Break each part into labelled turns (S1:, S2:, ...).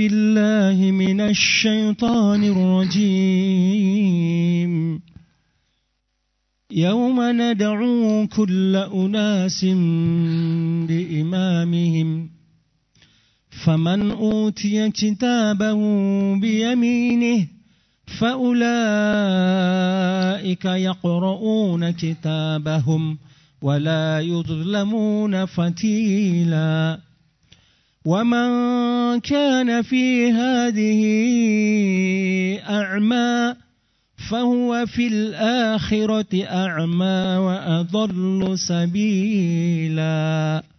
S1: بالله من الشيطان الرجيم يوم ندعو كل أناس بإمامهم فمن أوتي كتابه بيمينه فأولئك يقرؤون كتابهم ولا يظلمون فتيلا ومن كان في هذه أعمى فهو في الآخرة أعمى وأضل سبيلا.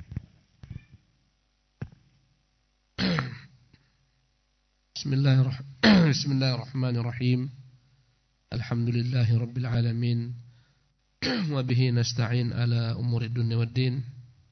S2: بسم الله الرحمن الرحيم. الحمد لله رب العالمين وبه نستعين على أمور الدنيا والدين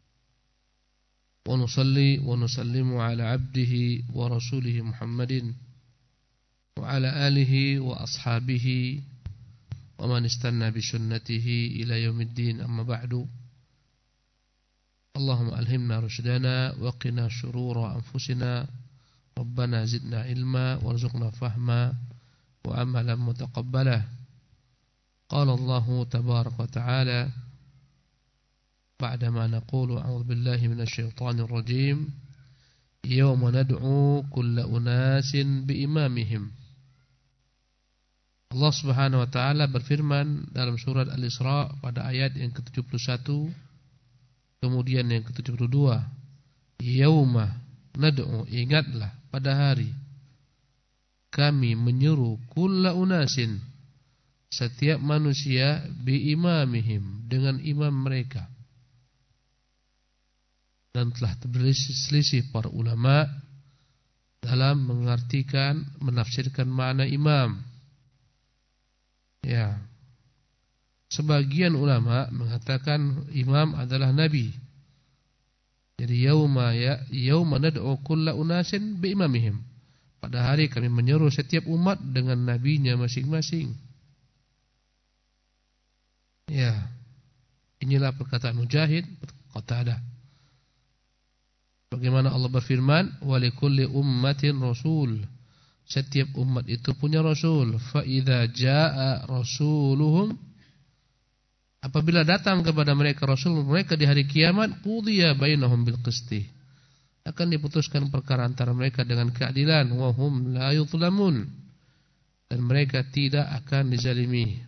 S2: ونصلي ونسلم على عبده ورسوله محمد وعلى آله وأصحابه ومن استنى بسنته إلى يوم الدين. أما بعد، اللهم ألهمنا رشدنا وقنا شرور أنفسنا، ربنا زدنا علما وارزقنا فهما وعملا متقبلا. قال الله تبارك وتعالى بعدما نقول أعوذ بالله من الشيطان الرجيم يوم ندعو كل أناس بإمامهم. Allah Subhanahu wa taala berfirman dalam surat Al-Isra pada ayat yang ke-71, kemudian yang ke-72, yauma nad'u, ingatlah pada hari kami menyeru kulla unasin, setiap manusia, biimamihim, dengan imam mereka. Dan telah berselisih para ulama dalam mengartikan, menafsirkan makna imam. Ya, sebagian ulama mengatakan imam adalah nabi. Jadi yauma nad'u kulla unasin biimamihim, pada hari kami menyeru setiap umat dengan nabinya masing-masing. Ya, inilah perkataan Mujahid, Qatadah. Bagaimana Allah berfirman, walikulli ummatin rasul, setiap umat itu punya rasul. Fa idza jaa rasuluhum, apabila datang kepada mereka rasul mereka di hari kiamat, qudiya bainahum bil qisti, akan diputuskan perkara antara mereka dengan keadilan, wa hum la yuzlamun, dan mereka tidak akan dizalimi.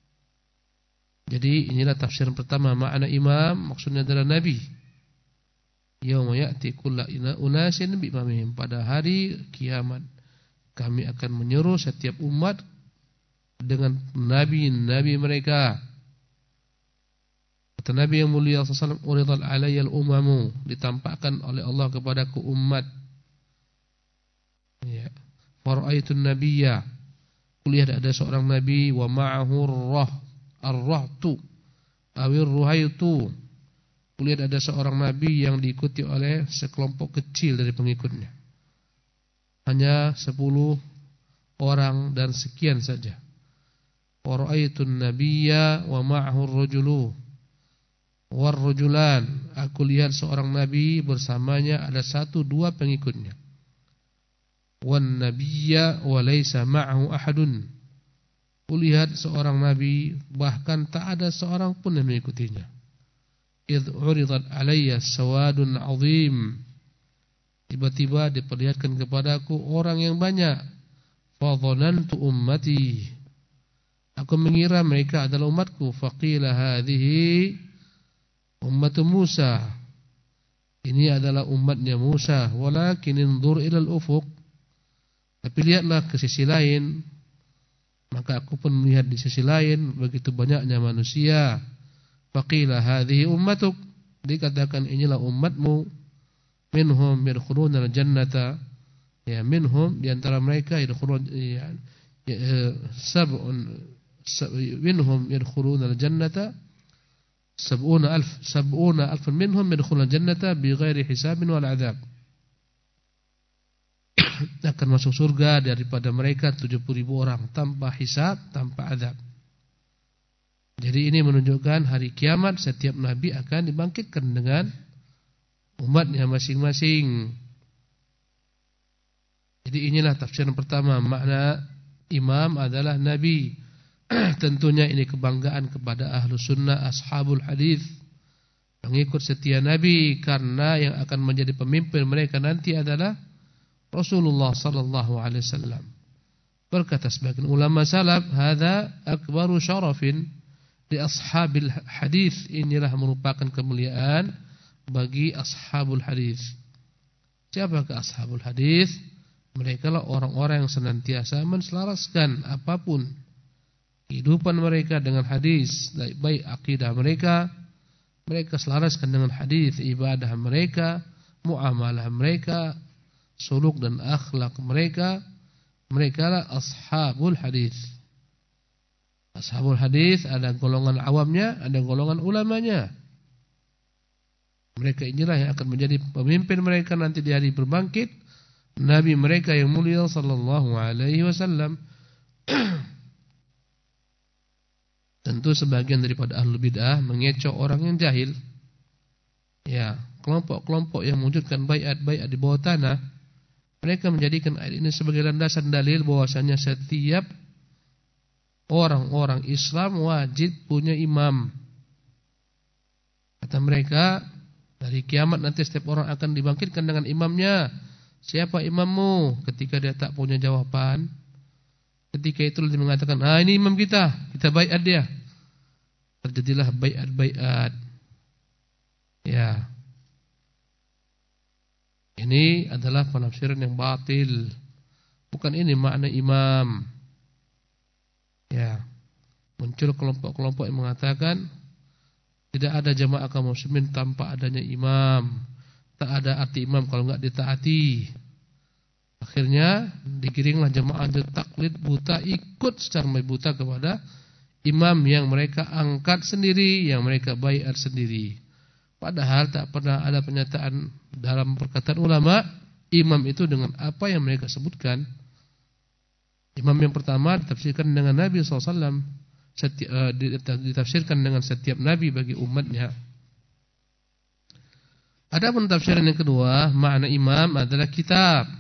S2: Jadi inilah tafsiran pertama makna imam, maksudnya adalah nabi. Yauma ya'ti kullu unasin biimamihim, pada hari kiamat kami akan menyeru setiap umat dengan nabi-nabi mereka. Kata Nabi yang mulia sallallahu alaihi wasallam, "Uridal alayyal umamu", ditampakkan oleh Allah kepadaku umat. Ya. Fara'aitun nabiyya, kulihat ada seorang nabi, wa ma'ahu ar-rahtu awir ruhaitu, kulihat ada seorang nabi yang diikuti oleh sekelompok kecil dari pengikutnya. Hanya 10 orang dan sekian saja. Fara'aitun nabiyya wa ma'ahu ar-rajulu war-rajulan, aku lihat seorang nabi bersamanya ada 1-2 pengikutnya. Wan nabiyya wa laysa ma'ahu ahadun, kulihat seorang nabi bahkan tak ada seorang pun yang mengikutinya. Idh uridat alayya sawadun azim, tiba-tiba diperlihatkan kepadaku orang yang banyak. Fadhanantu ummati, aku mengira mereka adalah umatku. Faqila hadhihi ummatu Musa, ini adalah umatnya Musa. Walakin inzur ilal ufuq, tapi lihatlah ke sisi lain. Maka aku pun melihat di sisi lain begitu banyaknya manusia. Faqila hadhihi ummatuk, dikatakan inilah umatmu. Minhum yadkhuluna al-jannata, ya, minhum, di antara mereka yadkhulun, ya, minhum yadkhuluna al-jannata 70,000 minhum yadkhuluna al-jannata bighairi hisabin wal adzab, akan masuk surga daripada mereka 70.000 orang tanpa hisab, tanpa azab. Jadi ini menunjukkan hari kiamat setiap nabi akan dibangkitkan dengan umatnya masing-masing. Jadi inilah tafsiran pertama, makna imam adalah nabi. Tentunya ini kebanggaan kepada ahlu sunnah, ashabul hadis, pengikut setia nabi, karena yang akan menjadi pemimpin mereka nanti adalah Rasulullah sallallahu alaihi wasallam. Berkata sebagian ulama salaf, hadza akbaru syarafin di ashabil hadis, inilah merupakan kemuliaan bagi ashabul hadis. Siapakah ashabul hadis? Mereka lah orang-orang yang senantiasa menselaraskan apapun kehidupan mereka dengan hadis, baik akidah mereka selaraskan dengan hadis, ibadah mereka, muamalah mereka, suluk dan akhlak mereka lah ashabul hadis. Ashabul hadis ada golongan awamnya, ada golongan ulamanya. Mereka inilah yang akan menjadi pemimpin mereka nanti di hari berbangkit, nabi mereka yang mulia sallallahu alaihi wasallam. Tentu sebagian daripada ahlu bid'ah mengecoh orang yang jahil. Ya, kelompok-kelompok yang mewujudkan baiat di bawah tanah, mereka menjadikan ayat ini sebagai landasan dalil bahwasanya setiap orang-orang Islam wajib punya imam. Kata mereka, dari kiamat nanti setiap orang akan dibangkitkan dengan imamnya. Siapa imammu? Ketika dia tak punya jawaban, ketika itu dia mengatakan, ini imam kita baiat dia. Terjadilah baiat. Ya. Ini adalah penafsiran yang batil. Bukan ini makna imam. Ya. Muncul kelompok-kelompok yang mengatakan tidak ada jamaah kaum muslimin tanpa adanya imam. Tak ada arti imam kalau enggak ditaati. Akhirnya digiringlah jamaah taklid buta, ikut secara buta kepada imam yang mereka angkat sendiri, yang mereka baiat sendiri. Padahal tak pernah ada pernyataan dalam perkataan ulama imam itu dengan apa yang mereka sebutkan. Imam yang pertama ditafsirkan dengan Nabi SAW, ditafsirkan dengan setiap nabi bagi umatnya. Adapun tafsiran yang kedua, makna imam adalah kitab.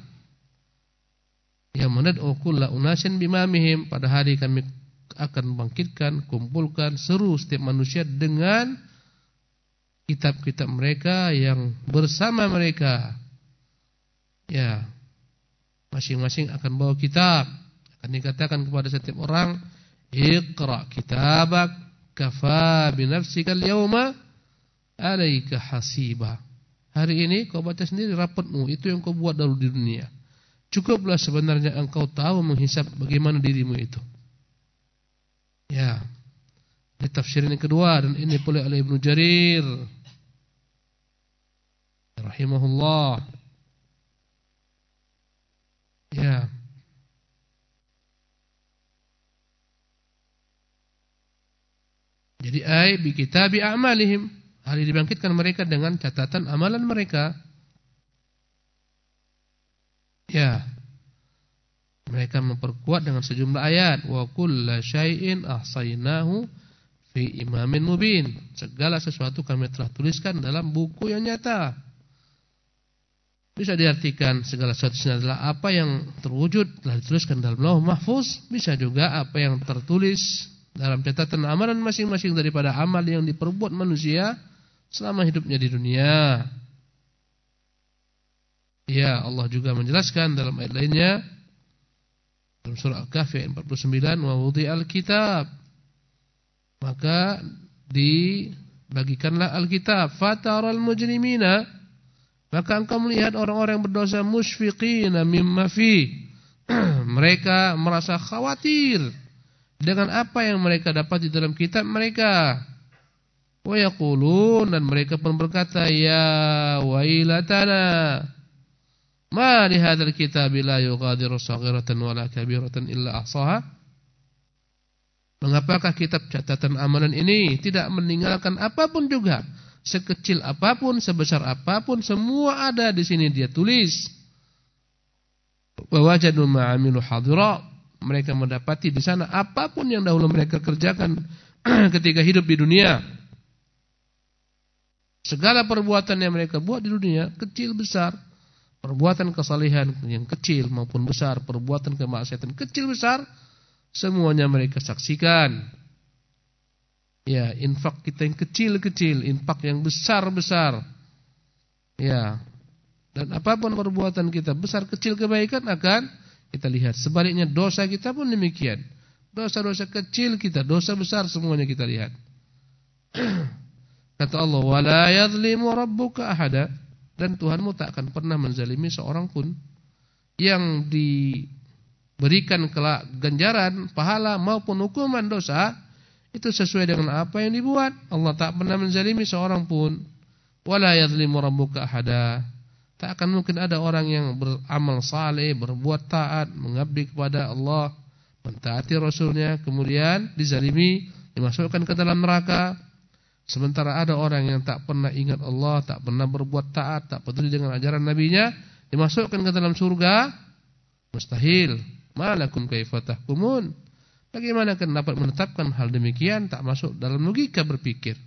S2: Ya manad'u kulla unasin bimamihim, pada hari kami akan bangkitkan, kumpulkan, seru setiap manusia dengan kitab-kitab mereka yang bersama mereka. Ya, masing-masing akan bawa kitab. Akan dikatakan kepada setiap orang, Iqra kitabak kafa binafsika al-yawma alayka hasiba. Hari ini kau baca sendiri rapatmu, itu yang kau buat dahulu di dunia. Cukuplah sebenarnya engkau tahu menghisap bagaimana dirimu itu. Ya. Ini tafsiran yang kedua, dan ini oleh Ibnu Jarir rahimahullah. Ya. Jadi bi kitabi a'malihim, hari dibangkitkan mereka dengan catatan amalan mereka. Ya. Mereka memperkuat dengan sejumlah ayat, wa kullu syai'in ahsaynahu fi imamin mubin. Segala sesuatu kami telah tuliskan dalam buku yang nyata. Bisa diartikan segala sesuatu adalah apa yang terwujud telah dituliskan dalam Lauh Mahfuz, bisa juga apa yang tertulis dalam catatan amalan masing-masing daripada amal yang diperbuat manusia selama hidupnya di dunia. Ya, Allah juga menjelaskan dalam ayat lainnya dalam surah Al-Kahfi ayat 49, wa wudi'al kitab, maka dibagikanlah Alkitab, fataral mujrimina, maka engkau melihat orang-orang yang berdosa musyfiqina mimma fi, mereka merasa khawatir dengan apa yang mereka dapat di dalam kitab mereka. Wa yaqulun, dan mereka pun berkata, ya wailatana ma li hadzal kitabi la yughadiru shaghiratan wala kabiratan illa ahsaha. Mengapakah kitab catatan amalan ini tidak meninggalkan apapun juga, sekecil apapun, sebesar apapun, semua ada di sini dia tulis. Wa wajadu ma 'amilu hadira, mereka mendapati di sana apapun yang dahulu mereka kerjakan ketika hidup di dunia. Segala perbuatan yang mereka buat di dunia, kecil besar, Perbuatan kesalehan yang kecil maupun besar, perbuatan kemaksiatan kecil besar, semuanya mereka saksikan. Ya, infak kita yang kecil-kecil, infak yang besar-besar. Ya. Dan apapun perbuatan kita, besar kecil kebaikan akan kita lihat. Sebaliknya dosa kita pun demikian. Dosa-dosa kecil kita, dosa besar semuanya kita lihat. Kata Allah, "Wala yadhlimu rabbuka ahada." Dan Tuhanmu tak akan pernah menzalimi seorang pun. Yang diberikan kelak ganjaran, pahala maupun hukuman dosa, itu sesuai dengan apa yang dibuat. Allah tak pernah menzalimi seorang pun. Wala yadhlimu rabbuka ahada. Tak akan mungkin ada orang yang beramal saleh, berbuat taat, mengabdi kepada Allah, mentaati Rasulnya, kemudian dizalimi, dimasukkan ke dalam neraka. Sementara ada orang yang tak pernah ingat Allah, tak pernah berbuat taat, tak peduli dengan ajaran Nabi-Nya, dimasukkan ke dalam surga. Mustahil. Malakum kaifa tahkumun? Bagaimana akan dapat menetapkan hal demikian? Tak masuk dalam logika berpikir.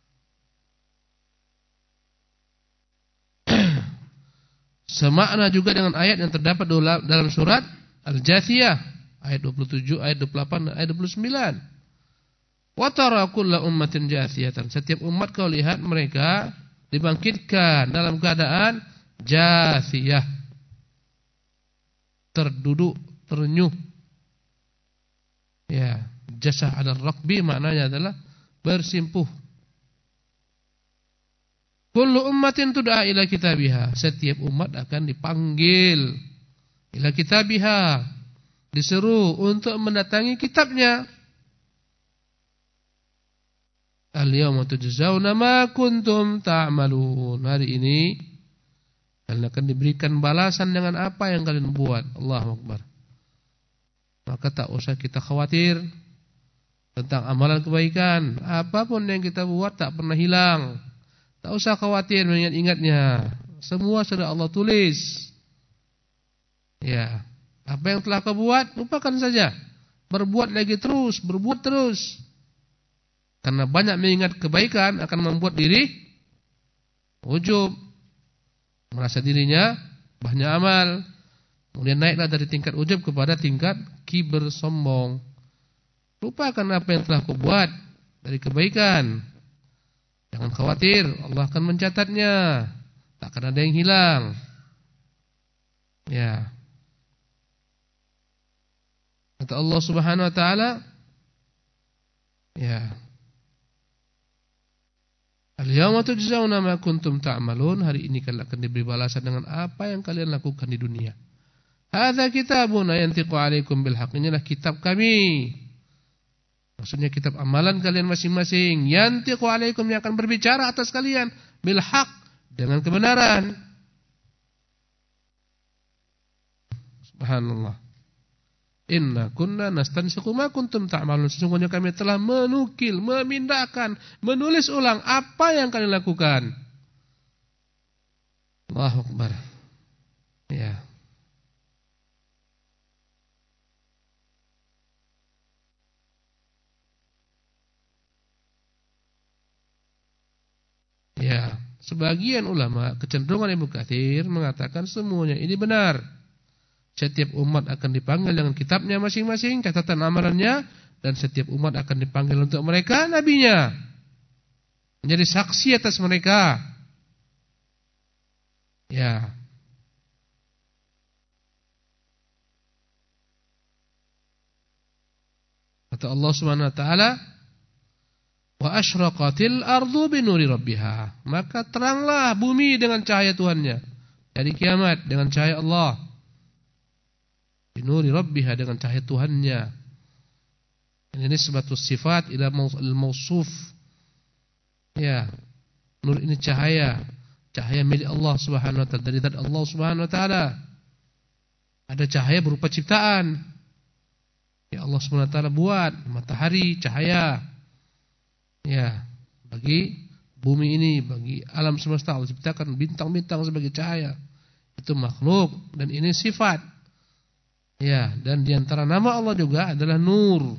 S2: Semakna juga dengan ayat yang terdapat dalam surat Al-Jathiyah ayat 27, ayat 28 dan ayat 29. Wa tara kullu ummatin jathiyatan. Setiap umat kau lihat mereka dibangkitkan dalam keadaan jathiyah, terduduk, terenyuh. Ya, jasah 'ala rakbi maknanya adalah bersimpuh. Kullu ummatin tud'a ila kitabiha. Setiap umat akan dipanggil ila kitabiha, diseru untuk mendatangi kitabnya. Al-yawma tujzauna ma kuntum ta'malun. Hari ini kalian akan diberikan balasan dengan apa yang kalian buat. Allahu Akbar. Maka tak usah kita khawatir tentang amalan kebaikan. Apapun yang kita buat tak pernah hilang. Tak usah khawatir mengingat-ingatnya. Semua sudah Allah tulis. Ya, apa yang telah kau buat, lupakan saja. Berbuat lagi terus, berbuat terus. Karena banyak mengingat kebaikan akan membuat diri ujub, merasa dirinya banyak amal. Kemudian naiklah dari tingkat ujub kepada tingkat kiber, sombong. Lupakan apa yang telah kau buat dari kebaikan. Jangan khawatir, Allah akan mencatatnya. Tak akan ada yang hilang. Ya. Kata Allah Subhanahu wa taala, ya. Al-yawma tujzauna ma kuntum ta'malun. Hari ini kalian akan diberi balasan dengan apa yang kalian lakukan di dunia. Hadza kitabuna yantiqu 'alaikum bil haqq. Inilah kitab kami. Maksudnya kitab amalan kalian masing-masing. Yantiqu 'alaikum, yang akan berbicara atas kalian bil haqq, dengan kebenaran. Subhanallah. Inna kunna nastansiqu ma kuntum ta'malun. Sesungguhnya kami telah menukil, memindahkan, menulis ulang apa yang kalian lakukan. Allahu Akbar. Ya. Ya, sebagian ulama, kecenderungan Ibnu Katsir mengatakan semuanya ini benar. Setiap umat akan dipanggil dengan kitabnya masing-masing, catatan amalannya, dan setiap umat akan dipanggil untuk mereka nabinya, menjadi saksi atas mereka. Ya. Kata Allah Subhanahu wa taala, wa asyraqatil ardu binuri rabbiha. Maka teranglah bumi dengan cahaya Tuhannya. Dari kiamat dengan cahaya Allah. Binuri rabbiha, dengan cahaya Tuhannya. Ini sebatus sifat ila al-mausuf. Ya. Nur ini cahaya milik Allah Subhanahu wa taala, dari zat Allah Subhanahu wa taala. Ada cahaya berupa ciptaan. Ya, Allah Subhanahu wa taala buat matahari cahaya. Ya, bagi bumi ini, bagi alam semesta Allah ciptakan bintang-bintang sebagai cahaya. Itu makhluk dan ini sifat. Ya, dan di antara nama Allah juga adalah Nur.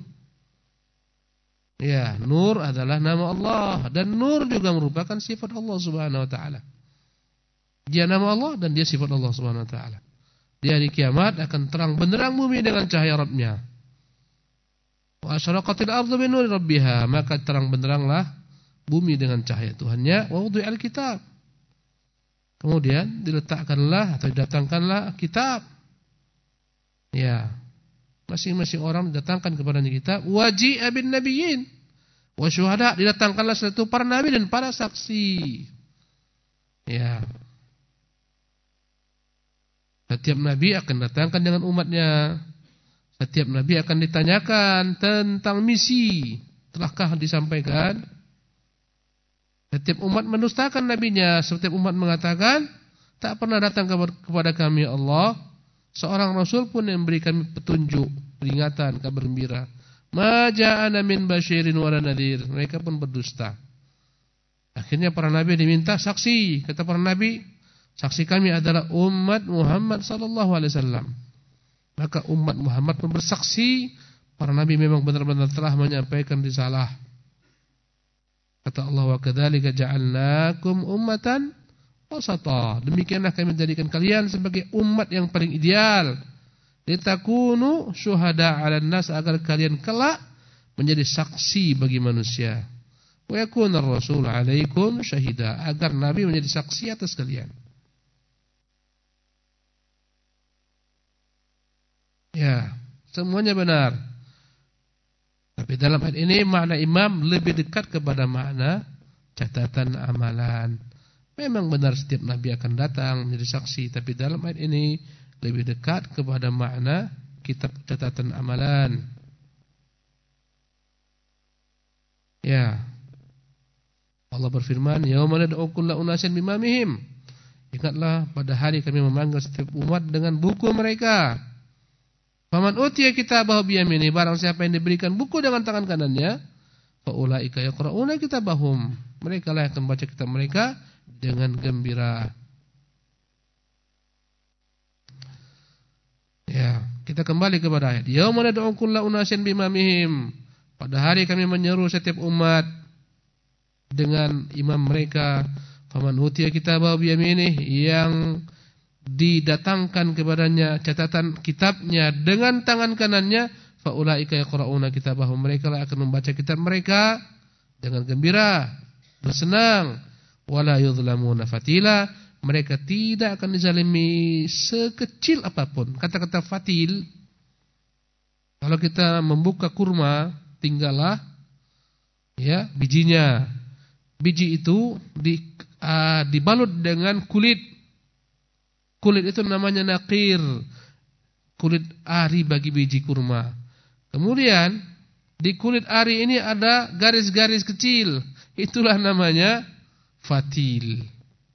S2: Ya, Nur adalah nama Allah, dan Nur juga merupakan sifat Allah Subhanahu wa taala. Dia nama Allah dan dia sifat Allah Subhanahu wa taala. Di hari kiamat akan terang benderang bumi dengan cahaya Rabb-Nya. Wa asyraqatil ardu bi nuri rabbiha, maka terang benderanglah bumi dengan cahaya Tuhannya. Wa wudi'al kitab. Kemudian diletakkanlah atau didatangkanlah kitab. Ya. Masing-masing orang didatangkan kepadanya kitab. Waji'a bin nabiyyin wa syuhada, didatangkanlah satu para nabi dan para saksi. Ya. Setiap nabi akan datangkan dengan umatnya. Setiap nabi akan ditanyakan tentang misi. Telahkah disampaikan? Setiap umat mendustakan nabinya. Setiap umat mengatakan, tak pernah datang kepada kami Allah seorang rasul pun yang memberikan petunjuk, peringatan, kabar gembira. Ma ja'ana min basyirin wala nadhir. Mereka pun berdusta. Akhirnya para nabi diminta saksi. Kata para nabi, saksi kami adalah umat Muhammad sallallahu alaihi wasallam. Maka umat Muhammad pun bersaksi, para nabi memang benar-benar telah menyampaikan risalah. Kata Allah, wa kadzalika ja'alnakum ummatan wasata. Demikianlah kami menjadikan kalian sebagai umat yang paling ideal. Litakunu syuhada 'alan nas, agar kalian kelak menjadi saksi bagi manusia. Wa yakuna ar-rasul 'alaikum syahida, agar nabi menjadi saksi atas kalian. Ya, semuanya benar. Tapi dalam ayat ini makna imam lebih dekat kepada makna catatan amalan. Memang benar setiap nabi akan datang menjadi saksi, tapi dalam ayat ini lebih dekat kepada makna kitab catatan amalan. Ya. Allah berfirman, "Yauma nad'u kulla unasin bimamihim." Ingatlah pada hari kami memanggil setiap umat dengan buku mereka. Faman utiya kitabahu biyamini, barang siapa yang diberikan buku dengan tangan kanannya, fa ulaika yaqra'una kitabahum, mereka lah yang membaca kitab mereka dengan gembira. Ya, kita kembali kepada ayat. Yauma nad'u kulla unasin bimamihim. Pada hari kami menyeru setiap umat dengan imam mereka. Faman utiya kitabahu biyamini, yang didatangkan kepadanya catatan kitabnya dengan tangan kanannya, fa ulaika yaqra'una kitabahum, mereka lah akan membaca kitab mereka dengan gembira, bersenang. Wala yuzlamuna fatila, mereka tidak akan dizalimi sekecil apapun. Kata-kata fatil, kalau kita membuka kurma, tinggallah ya bijinya. Biji itu dibalut dengan kulit. Kulit itu namanya naqir, kulit ari bagi biji kurma. Kemudian di kulit ari ini ada garis-garis kecil, itulah namanya fatil.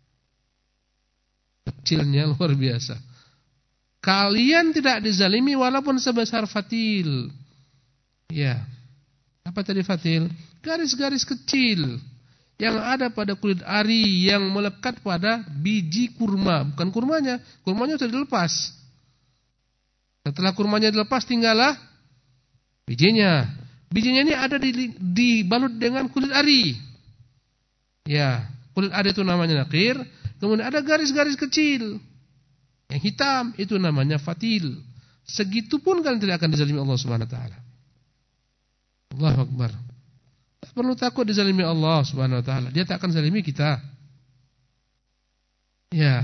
S2: Kecilnya luar biasa. Kalian tidak dizalimi walaupun sebesar fatil. Ya. Apa tadi fatil? Garis-garis kecil yang ada pada kulit ari yang melekat pada biji kurma, bukan kurmanya. Kurmanya sudah dilepas. Setelah kurmanya dilepas, tinggallah bijinya. Bijinya ini ada dibalut dengan kulit ari. Ya, kulit ari itu namanya naqir. Kemudian ada garis-garis kecil yang hitam, itu namanya fatil. Segitupun kalian tidak akan dizalimi Allah Subhanahu wa taala. Allahu Akbar. Tak perlu takut dizalimi Allah Subhanahu wa taala. Dia tak akan zalimi kita. Ya.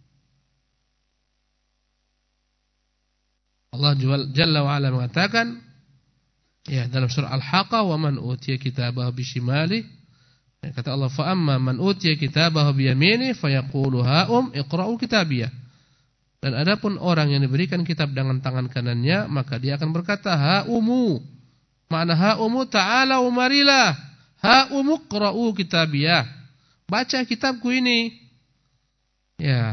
S2: Allah Jalla wa Ala mengatakan ya dalam surah Al-Haqqah, wa man utiya kitabahu bishimali, kata Allah, fa amma man utiya kitabahu biyamini fayaqulu ha'um iqra'u kitabiyah. Dan adapun orang yang diberikan kitab dengan tangan kanannya, maka dia akan berkata ha'umu. Makna ha'umu ta'ala umarilah, ha'umu qra'u kitabiyah, baca kitabku ini. Ya.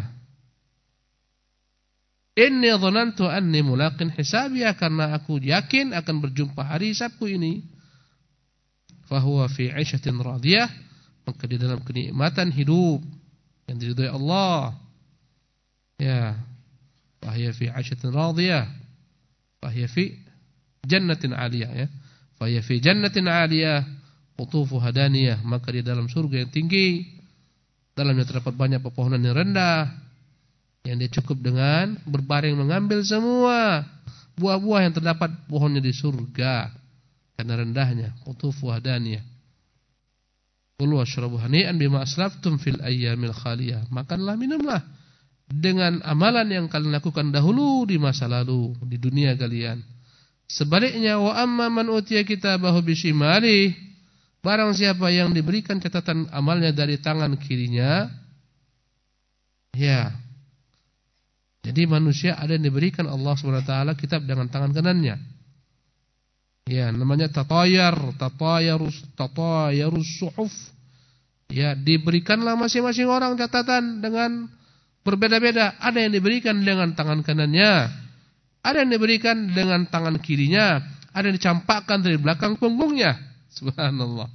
S2: Inni dhanantu anni mulaqin hisabiyah, karena aku yakin akan berjumpa hari hisabku ini. Fahuwa fi 'ishatin radiyah, maka di dalam kenikmatan hidup yang diridhai Allah. Ya. Fahiya fi 'ishatin radiyah, fahiya fi jannatin 'aliyah, ya. Fahiya fi jannatin 'aliyah qutufuha daniyah, maka di dalam surga yang tinggi Dalamnya terdapat banyak pepohonan yang rendah, yang dia cukup dengan berbaring mengambil semua buah-buah yang terdapat pohonnya di surga karena rendahnya. Qutufuha daniyah. Kulu washrabu hani'an bima aslaftum fil ayyamil khaliyah. Makanlah, minumlah dengan amalan yang kalian lakukan dahulu di masa lalu, di dunia kalian. Sebaliknya, wa amma man utiya kitabahu bishimali, barang siapa yang diberikan catatan amalnya dari tangan kirinya, ya. Jadi manusia ada yang diberikan Allah SWT kitab dengan tangan kanannya. Ya, namanya tatayarus suhuf. Ya, diberikanlah masing-masing orang catatan dengan berbeda-beda. Ada yang diberikan dengan tangan kanannya, ada yang diberikan dengan tangan kirinya, ada yang dicampakkan dari belakang punggungnya. Subhanallah.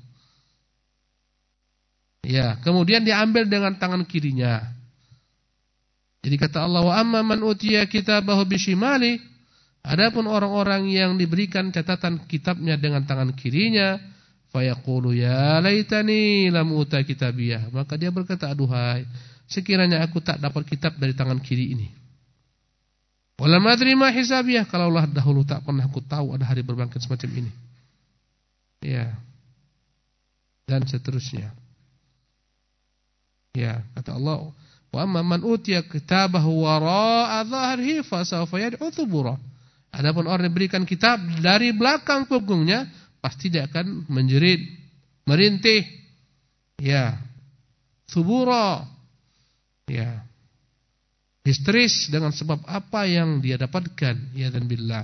S2: Ya, kemudian diambil dengan tangan kirinya. Jadi kata Allah, wa amma man utiya kitabahu bishimali, adapun orang-orang yang diberikan catatan kitabnya dengan tangan kirinya, fayaqulu ya laitani lam uta kitabiyah, maka dia berkata, aduhai, sekiranya aku tak dapat kitab dari tangan kiri ini. Wala madri ma hisabiyah, kalaulah dahulu tak pernah aku tahu ada hari berbangkit semacam ini. Ya. Dan seterusnya. Ya, kata Allah, wa amma man utiya kitabahu wara'a dhahrihi fasawfa yad'u thubura. Adapun orang yang diberikan kitab dari belakang punggungnya, pasti dia akan menjerit, merintih. Ya. Thubura. Ya. Histeris dengan sebab apa yang dia dapatkan, ya dan billah.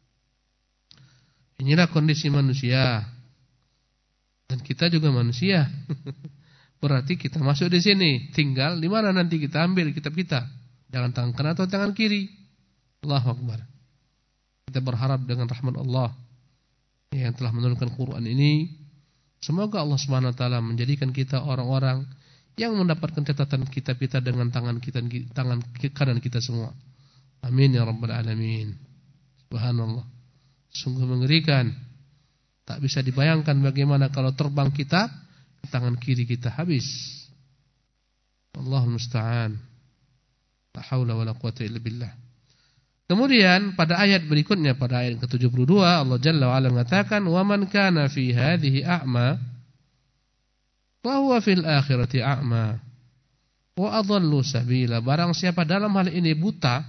S2: Inilah kondisi manusia. Dan kita juga manusia. Berarti kita masuk di sini. Tinggal di mana nanti kita ambil kitab kita, dengan tangan kanan atau tangan kiri. Allahu Akbar. Kita berharap dengan rahmat Allah yang telah menurunkan Quran ini, semoga Allah Subhanahu wa taala menjadikan kita orang-orang yang mendapatkan catatan kitab kita dengan tangan kanan kita semua. Amin ya rabbal alamin. Subhanallah. Sungguh mengerikan. Tak bisa dibayangkan bagaimana kalau terbang kitab, tangan kiri kita habis. Allahul musta'an. La haula wala quwwata illa billah. Kemudian pada ayat berikutnya, pada ayat ke-72, Allah Jalla wa Ala mengatakan, "Wa man kana fi hadhihi a'ma wa huwa fil akhirati a'ma wa adallu sabila." Barang siapa dalam hal ini buta,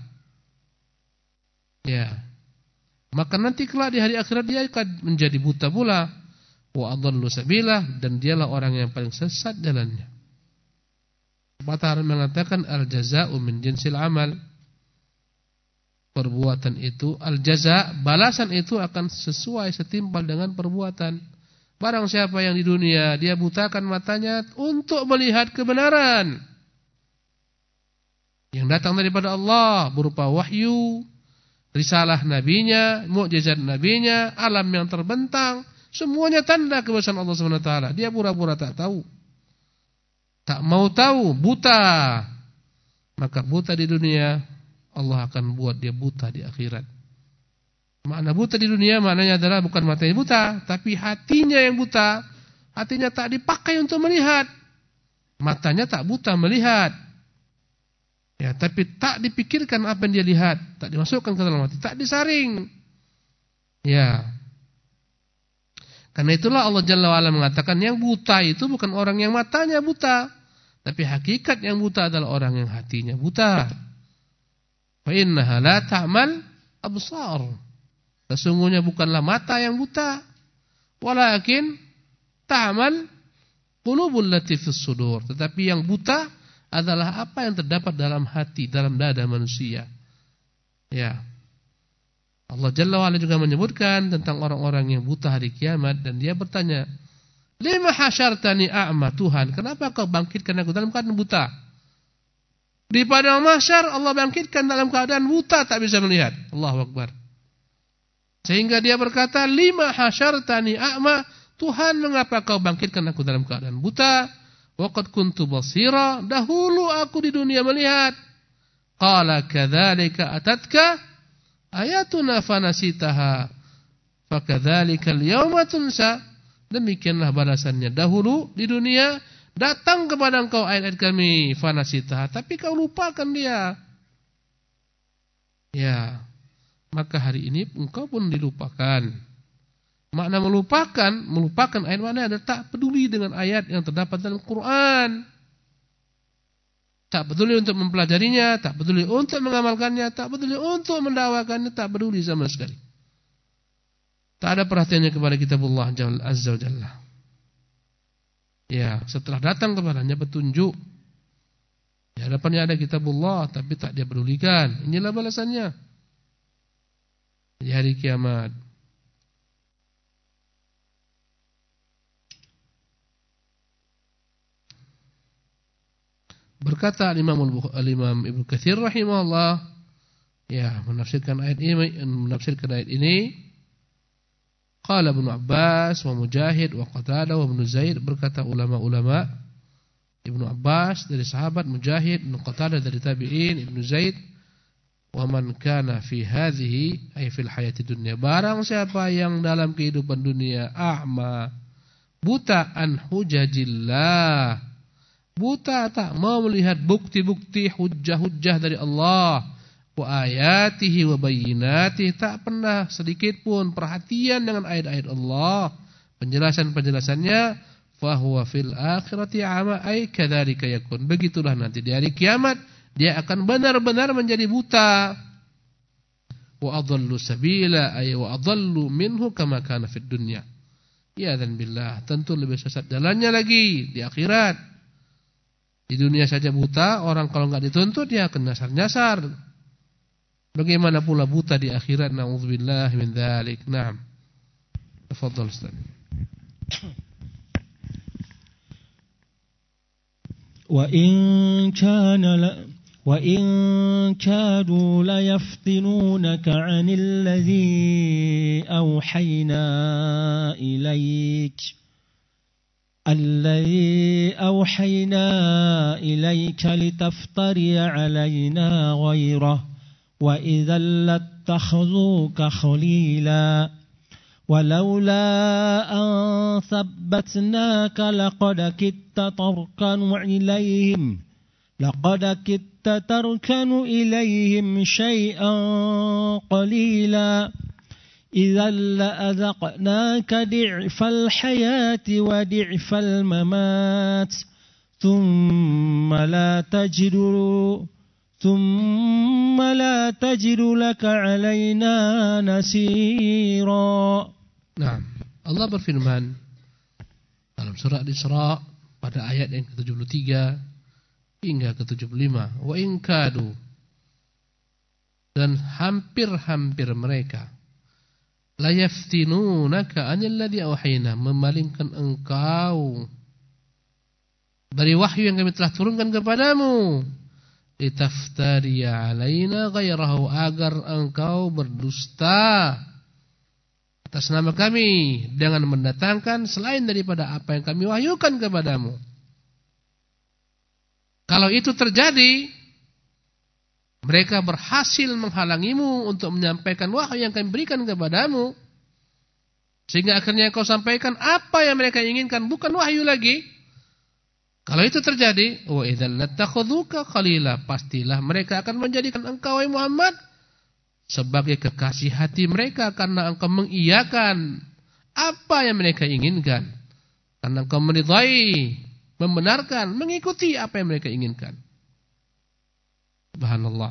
S2: ya, maka nanti kelak di hari akhirat dia akan menjadi buta pula. Wa adallu sabila, dan dialah orang yang paling sesat jalannya. Pepatah mengatakan al-jazaa'u min jinsil amal. Perbuatan itu, al-jaza', balasan itu akan sesuai setimpal dengan perbuatan. Barang siapa yang di dunia dia butakan matanya untuk melihat kebenaran yang datang daripada Allah berupa wahyu, risalah nabinya, mukjizat nabinya, alam yang terbentang, semuanya tanda kebesaran Allah Subhanahu wa taala. Dia pura-pura tak tahu. Tak mau tahu, buta. Maka buta di dunia, Allah akan buat dia buta di akhirat. Makna buta di dunia maknanya adalah bukan matanya buta, tapi hatinya yang buta. Hatinya tak dipakai untuk melihat. Matanya tak buta melihat. Ya, tapi tak dipikirkan apa yang dia lihat, tak dimasukkan ke dalam hati, tak disaring. Ya. Karena itulah Allah Jalla wa Ala mengatakan yang buta itu bukan orang yang matanya buta, tapi hakikat yang buta adalah orang yang hatinya buta. Fa innaha la ta'mal absar. Sesungguhnya bukanlah mata yang buta, walakin ta'mal qulubul lati fis sudur. Tetapi yang buta adalah apa yang terdapat dalam hati, dalam dada manusia. Ya. Allah Jalla wa Ala juga menyebutkan tentang orang-orang yang buta hari kiamat, dan dia bertanya, "Lima hasyartani a'ma?" Tuhan, kenapa kau bangkitkan aku dalam keadaan buta? Di padang mahsyar Allah bangkitkan dalam keadaan buta, tak bisa melihat. Allahu Akbar. Sehingga dia berkata, "Lima hasyartani a'ma?" Tuhan, mengapa kau bangkitkan aku dalam keadaan buta? Wa qad kuntu basira, dahulu aku di dunia melihat. Qala kadzalika atatka ayatuna fanasitaha fakadzalika al-yawma tunsa. Demikianlah balasannya, dahulu di dunia Datang kepada engkau ayat-ayat kami, fanasita, tapi kau lupakan dia. Ya, maka hari ini engkau pun dilupakan. Makna melupakan ayat mana adalah tak peduli dengan ayat yang terdapat dalam Quran. Tak peduli untuk mempelajarinya, tak peduli untuk mengamalkannya, tak peduli untuk mendakwakannya, tak peduli sama sekali. Tak ada perhatiannya kepada kitabullah Azza wa Jalla. Ya, setelah datang kepadanya petunjuk, di hadapannya ada kitabullah, tapi tak dia pedulikan. Inilah balasannya di hari kiamat. Berkata Imam Ibnu Katsir rahimahullah, ya, menafsirkan ayat ini, qala Ibnu Abbas wa Mujahid wa Qatadah wa Ibnu Zaid, berkata ulama-ulama, Ibnu Abbas dari sahabat, Mujahid, Ibnu Qatadah dari tabi'in, Ibnu Zaid, wa man kana fi hadhihi ay fil hayati dunya, barang siapa yang dalam kehidupan dunia a'ma, buta an hujajillah, buta tak mau melihat bukti-bukti hujjah-hujjah dari Allah, wa ayatihi wa bayyinatihi, tak pernah sedikit pun perhatian dengan ayat-ayat Allah, penjelasan-penjelasannya, fahuwa fil akhirati a'ma ay kadzalika yakun, begitulah nanti di hari kiamat dia akan benar-benar menjadi buta. Wa adallu sabila ay wa adallu minhu kama kana fid dunya. Ya dan billah, tentu lebih sesat jalannya lagi di akhirat. Di dunia saja buta, orang kalau enggak dituntut dia akan nyasar-nyasar. Bagaimana pula buta di akhirat? Na'udzubillah min dzalik. Naam. Tafadhal Ustaz.
S1: وإن كادوا ليفتنونك عن الذي أوحينا إليك لتفتري علينا غيره وإذا لاتخذوك خليلا ولولا أن ثبتناك لقد كدت تركن إليهم شيئا قليلا إذا لأذقناك ضعف الحياة وضعف الممات ثم لا تجد لك علينا نصيرا.
S2: Nah, Allah berfirman dalam surah Al-Isra pada ayat yang ke-73 hingga ke-75, wa in kadu, dan hampir-hampir mereka, la yaftinunaka 'anil ladzi auhayna, memalingkan engkau dari wahyu yang kami telah turunkan kepadamu, litaftariya 'alaina ghairahu, agar engkau berdusta atas nama kami dengan mendatangkan selain daripada apa yang kami wahyukan kepadamu. Kalau itu terjadi, mereka berhasil menghalangimu untuk menyampaikan wahyu yang kami berikan kepadamu, sehingga akhirnya kau sampaikan apa yang mereka inginkan, bukan wahyu lagi. Kalau itu terjadi, wa idzal lattakhudhuka khalila, pastilah mereka akan menjadikan engkau wahai Muhammad sebagai kekasih hati mereka, karena engkau mengiyakan apa yang mereka inginkan, karena engkau meridai, membenarkan, mengikuti apa yang mereka inginkan. Subhanallah.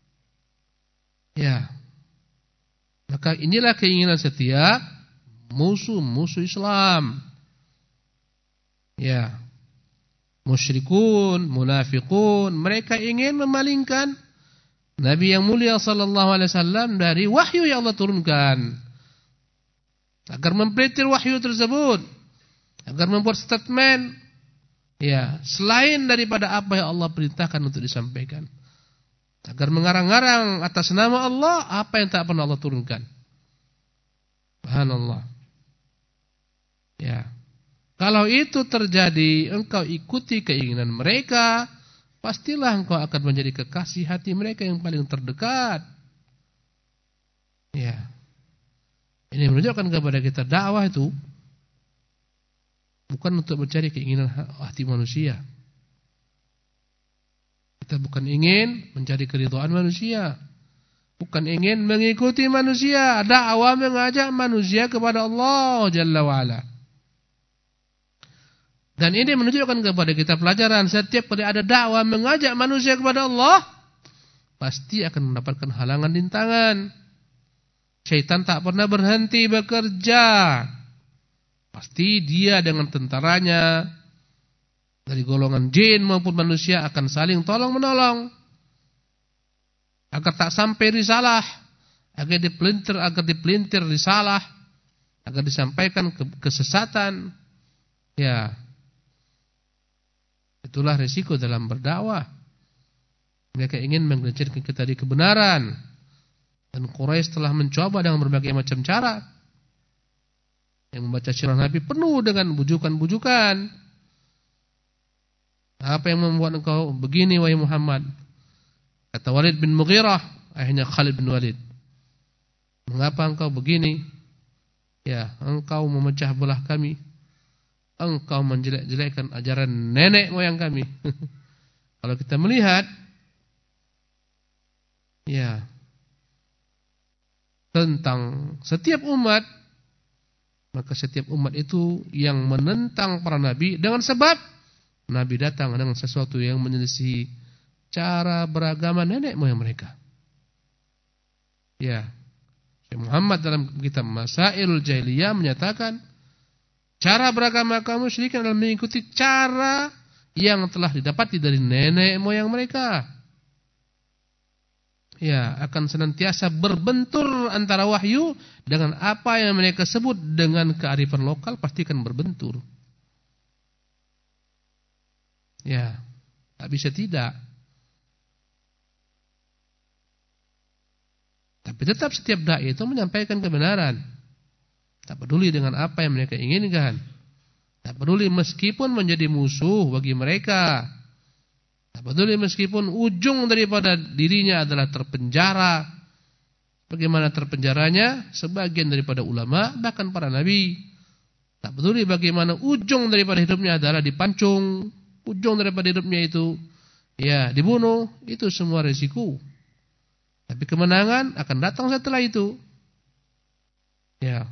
S2: Ya. Maka inilah keinginan setiap musuh Islam. Ya. Musyrikun, munafikun, mereka ingin memalingkan Nabi yang mulia sallallahu alaihi wasallam dari wahyu yang Allah turunkan, agar memperitir wahyu tersebut, agar membuat statement ya selain daripada apa yang Allah perintahkan untuk disampaikan, agar mengarang-arang atas nama Allah apa yang tak pernah Allah turunkan. Subhanallah. Ya. Kalau itu terjadi, engkau ikuti keinginan mereka, pastilah engkau akan menjadi kekasih hati mereka yang paling terdekat. Ya. Ini menunjukkan kepada kita dakwah itu bukan untuk mencari keinginan hati manusia. Kita bukan ingin mencari keridhaan manusia, bukan ingin mengikuti manusia. Dakwah mengajak manusia kepada Allah Jalla wa'ala. Dan ini menunjukkan kepada kita pelajaran, setiap kali ada dakwah mengajak manusia kepada Allah, pasti akan mendapatkan halangan rintangan. Syaitan tak pernah berhenti bekerja. Pasti dia dengan tentaranya dari golongan jin maupun manusia akan saling tolong-menolong agar tak sampai risalah, agar dipelintir risalah, agar disampaikan kesesatan. Ya, itulah risiko dalam berdakwah. Mereka ingin menggelincirkan kita di kebenaran. Dan Quraisy telah mencoba dengan berbagai macam cara. Yang membaca sirah Nabi penuh dengan bujukan-bujukan. Apa yang membuat engkau begini wahai Muhammad? Kata Walid bin Mughirah, ayahnya Khalid bin Walid. Mengapa engkau begini? Ya, engkau memecah belah kami. Engkau menjelek-jelekkan ajaran nenek moyang kami. Kalau kita melihat, ya, tentang setiap umat, maka setiap umat itu yang menentang para nabi dengan sebab nabi datang dengan sesuatu yang menyelisihi cara beragama nenek moyang mereka. Ya, Syekh Muhammad dalam kitab Masailul Jahiliyah menyatakan cara beragama kaum musyrikin adalah mengikuti cara yang telah didapati dari nenek moyang mereka. Ya, akan senantiasa berbentur antara wahyu dengan apa yang mereka sebut dengan kearifan lokal, pasti akan berbentur. Ya, tak bisa tidak. Tapi tetap setiap dai itu menyampaikan kebenaran. Tak peduli dengan apa yang mereka inginkan. Tak peduli meskipun menjadi musuh bagi mereka. Tak peduli meskipun ujung daripada dirinya adalah terpenjara. Bagaimana terpenjaranya? Sebagian daripada ulama, bahkan para nabi. Tak peduli bagaimana ujung daripada hidupnya adalah dipancung. Ujung daripada hidupnya itu, ya, dibunuh. Itu semua resiko. Tapi kemenangan akan datang setelah itu. Ya.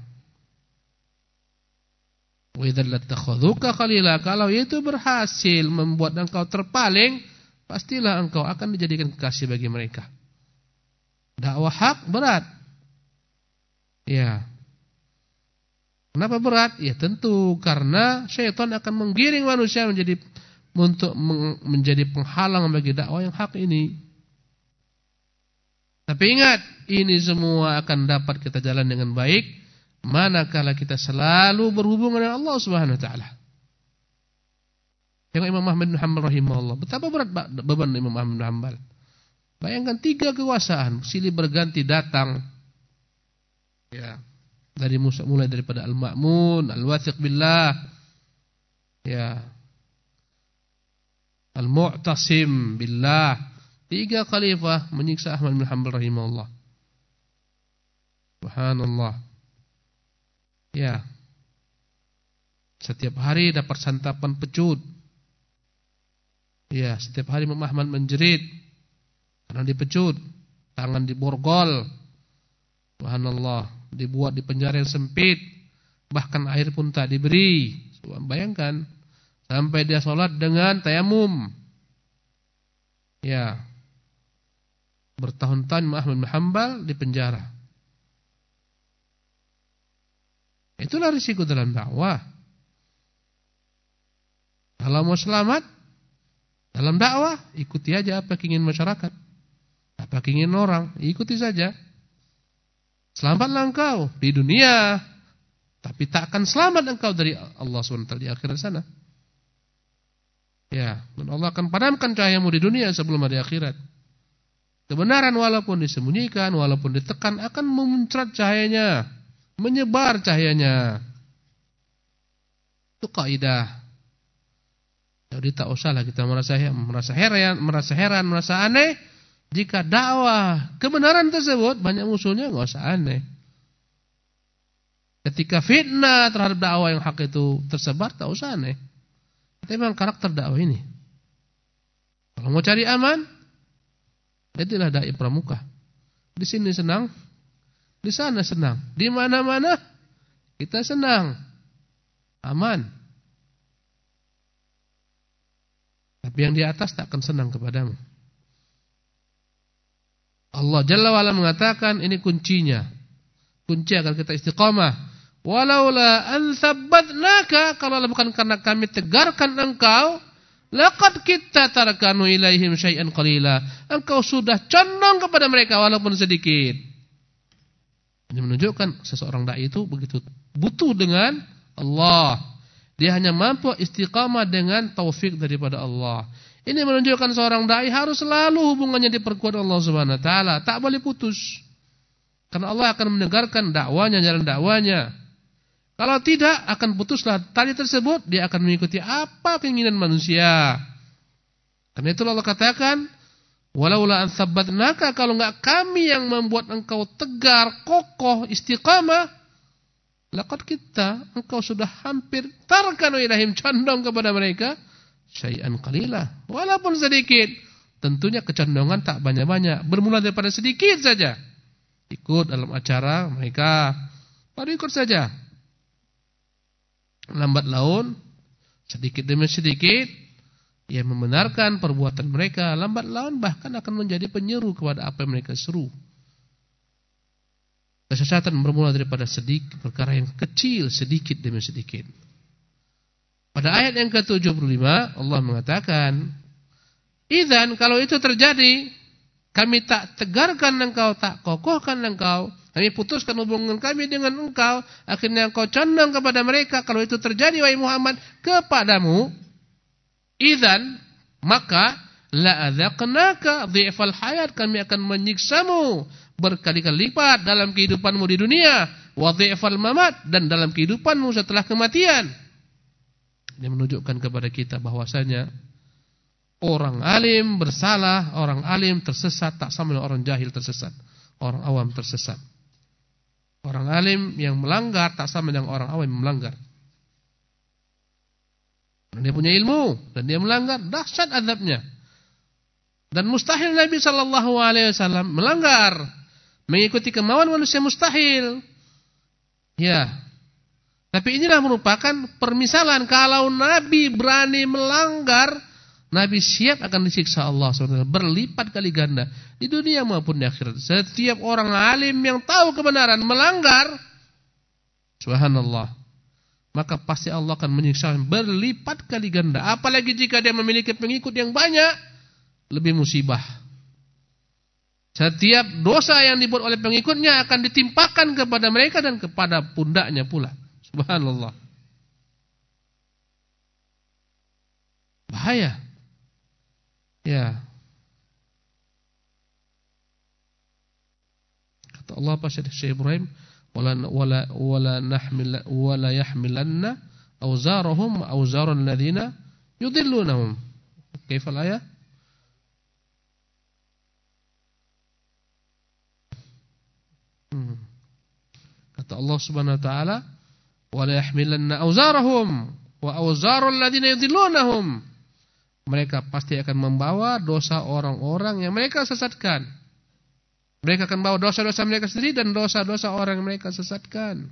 S2: Wa idza lattakhadhuka khalila, kalau itu berhasil membuat engkau terpaling, pastilah engkau akan dijadikan kekasih bagi mereka. Dakwah hak berat. Ya. Kenapa berat? Ya tentu karena syaitan akan menggiring manusia menjadi penghalang bagi dakwah yang hak ini. Tapi ingat, ini semua akan dapat kita jalan dengan baik manakala kita selalu berhubungan dengan Allah Subhanahu wa taala. Tengok Imam Ahmad bin Hanbal rahimahullah. Betapa berat beban Imam Ahmad bin Hanbal. Bayangkan 3 kekuasaan silih berganti datang. Ya. Mulai daripada Al-Ma'mun, Al-Wathiq billah. Ya. Al-Mu'tasim billah. 3 khalifah menyiksa Ahmad bin Hanbal rahimahullah. Subhanallah. Ya. Setiap hari dapat santapan pecut. Ya, setiap hari Imam Ahmad menjerit karena dipecut, tangan diborgol. Subhanallah, dibuat di penjara yang sempit, bahkan air pun tak diberi. Bayangkan, sampai dia sholat dengan tayamum. Ya. Bertahun-tahun Imam Ahmad bin Hanbal di penjara. Itulah risiko dalam dakwah. Kalau mau selamat dalam dakwah, ikuti aja apa keinginan masyarakat, apa keinginan orang, ikuti saja. Selamatlah engkau di dunia, tapi tak akan selamat engkau dari Allah SWT di akhirat sana. Ya, dan Allah akan padamkan cahayamu di dunia sebelum hari akhirat. Kebenaran walaupun disembunyikan, walaupun ditekan, akan memuncrat cahayanya, menyebar cahayanya. Itu kaidah. Jadi tak usahlah kita merasa heran, merasa aneh. Jika dakwah kebenaran tersebut banyak musuhnya, enggak usah aneh. Ketika fitnah terhadap dakwah yang hak itu tersebar, tak usah aneh. Itu memang karakter dakwah ini. Kalau mau cari aman, jadilah dai pramuka. Di sini senang, di sana senang, di mana-mana kita senang, aman. Tapi yang di atas tak akan senang kepadamu. Allah Jalla wa'ala mengatakan ini kuncinya. Kunci agar kita istiqamah. Walaula an tsabbatnaka, kalau bukan karena kami tegarkan engkau, laqad kitta tarakanu ilaihim syai'an qalila. Engkau sudah condong kepada mereka walaupun sedikit. Ini menunjukkan seseorang dai itu begitu butuh dengan Allah. Dia hanya mampu istiqamah dengan taufik daripada Allah. Ini menunjukkan seorang dai harus selalu hubungannya diperkuat Allah Subhanahu wa taala, tak boleh putus. Karena Allah akan mendengarkan dakwanya, jalan dakwanya. Kalau tidak, akan putuslah tali tersebut, dia akan mengikuti apa keinginan manusia. Karena itu Allah katakan, walaula an tsabbatnaka, kalau enggak kami yang membuat engkau tegar, kokoh, istiqamah, laqad kita, engkau sudah hampir tarkanu ilaihim, condong kepada mereka syai'an qalila, walaupun sedikit. Tentunya kecondongan tak banyak-banyak, bermula daripada sedikit saja. Ikut dalam acara mereka, baru ikut saja. Lambat laun, sedikit demi sedikit, ia membenarkan perbuatan mereka. Lambat laun bahkan akan menjadi penyeru kepada apa yang mereka seru. Kesesatan bermula daripada sedikit, perkara yang kecil, sedikit demi sedikit. Pada ayat yang ke-75 Allah mengatakan, idzan, kalau itu terjadi, kami tak tegarkan engkau, tak kokohkan engkau, kami putuskan hubungan kami dengan engkau, akhirnya engkau condong kepada mereka. Kalau itu terjadi wahai Muhammad kepadamu, idzan, maka la adzaqnaka dhi'fal hayat, kami akan menyiksamu berkali-kali lipat dalam kehidupanmu di dunia, wa dhi'fal mamat, dan dalam kehidupanmu setelah kematian. Ini menunjukkan kepada kita bahwasanya orang alim bersalah, orang alim tersesat tak sama dengan orang jahil tersesat, orang awam tersesat. Orang alim yang melanggar tak sama dengan orang awam yang melanggar. Dia punya ilmu dan dia melanggar, dahsyat azabnya. Dan mustahil Nabi sallallahu alaihi wasallam melanggar, mengikuti kemauan manusia mustahil. Ya. Tapi inilah merupakan permisalan kalau Nabi berani melanggar, Nabi siap akan disiksa Allah SWT berlipat kali ganda di dunia maupun di akhirat. Setiap orang alim yang tahu kebenaran melanggar, subhanallah, maka pasti Allah akan menyiksa berlipat kali ganda. Apalagi jika dia memiliki pengikut yang banyak, lebih musibah. Setiap dosa yang dibuat oleh pengikutnya akan ditimpakan kepada mereka dan kepada pundaknya pula. Subhanallah. Bahaya. Ya. Kata Allah apa Syekh Ibrahim, wala yahmilanna awzarahum awzarul ladzina yudillunahum. Kaifal ayat? Kata Allah Subhanahu wa taala, wala yahmilanna awzarahum wa awzarul ladzina yudillunahum. Mereka pasti akan membawa dosa orang-orang yang mereka sesatkan. Mereka akan bawa dosa-dosa mereka sendiri dan dosa-dosa orang yang mereka sesatkan.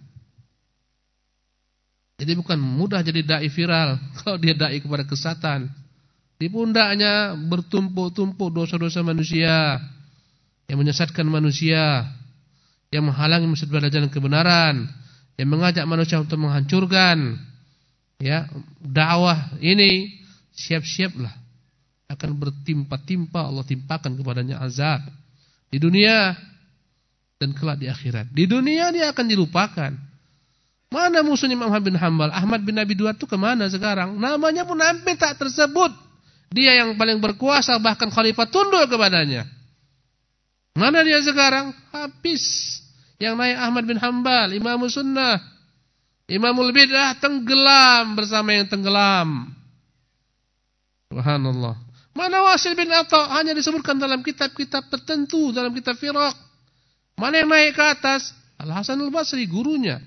S2: Jadi bukan mudah jadi dai viral kalau dia dai kepada kesesatan. Di pundaknya bertumpuk-tumpuk dosa-dosa manusia yang menyesatkan manusia, yang menghalangi manusia berada jalan kebenaran, yang mengajak manusia untuk menghancurkan ya dakwah ini. Siap-siaplah akan bertimpa-timpa, Allah timpakan kepadanya azab di dunia dan kelak di akhirat. Di dunia dia akan dilupakan. Mana musuhnya Ahmad bin Hanbal? Ahmad bin Abi Duat itu kemana sekarang? Namanya pun hampir tak tersebut. Dia yang paling berkuasa, bahkan khalifah tunduk kepadanya. Mana dia sekarang? Habis. Yang naik Ahmad bin Hanbal, Imam Sunnah, Imamul Bid'ah, tenggelam bersama yang tenggelam. Subhanallah. Mana Wasil bin Atha? Hanya disebutkan dalam kitab-kitab tertentu, dalam kitab firaq. Mana yang naik ke atas? Al-Hasan al-Basri, gurunya.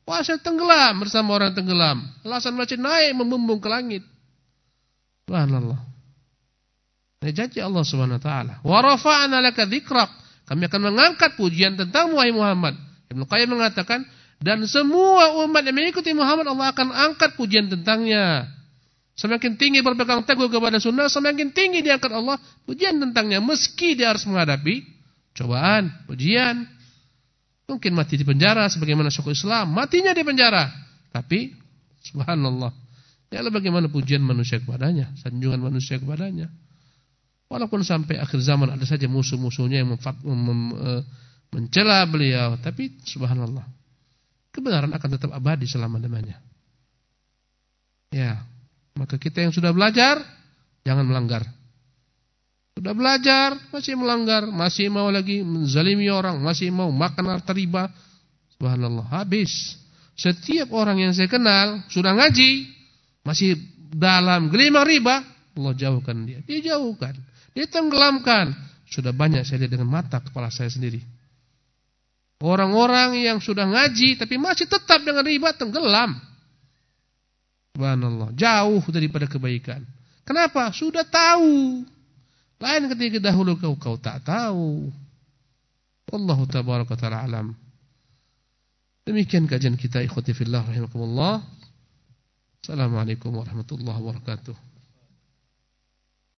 S2: Wah, saya tenggelam bersama orang tenggelam. Alasan masih naik membumbung ke langit. Subhanallah. Ini janji Allah Subhanahu wa taala. Wa rafa'na laka dzikrak. Kami akan mengangkat pujian tentangmu wahai Muhammad. Ibnu Qayyim mengatakan, dan semua umat yang mengikuti Muhammad Allah akan angkat pujian tentangnya. Semakin tinggi berpegang teguh kepada sunnah, semakin tinggi diangkat Allah pujian tentangnya. Meski dia harus menghadapi cobaan, ujian. Mungkin mati di penjara sebagaimana Syekhul Islam, matinya di penjara. Tapi subhanallah, ya Allah bagaimana pujian manusia kepadanya, sanjungan manusia kepadanya. Walaupun sampai akhir zaman ada saja musuh-musuhnya yang mencela beliau, tapi subhanallah, kebenaran akan tetap abadi selama-lamanya. Ya, maka kita yang sudah belajar jangan melanggar. Sudah belajar masih melanggar, masih mau lagi menzalimi orang, masih mau makan harta riba. Subhanallah, habis. Setiap orang yang saya kenal sudah ngaji, masih dalam gelimang riba, Allah jauhkan dia. Dia jauhkan, dia tenggelamkan. Sudah banyak saya lihat dengan mata kepala saya sendiri. Orang-orang yang sudah ngaji tapi masih tetap dengan riba, tenggelam. Subhanallah, jauh daripada kebaikan. Kenapa? Sudah tahu. Lain ketika dahulu kau tak tahu. Wallahu tabaraka ta'ala alam. Demikian kajian kita, ikhwati fillah rahimakumullah. Assalamualaikum warahmatullahi wabarakatuh.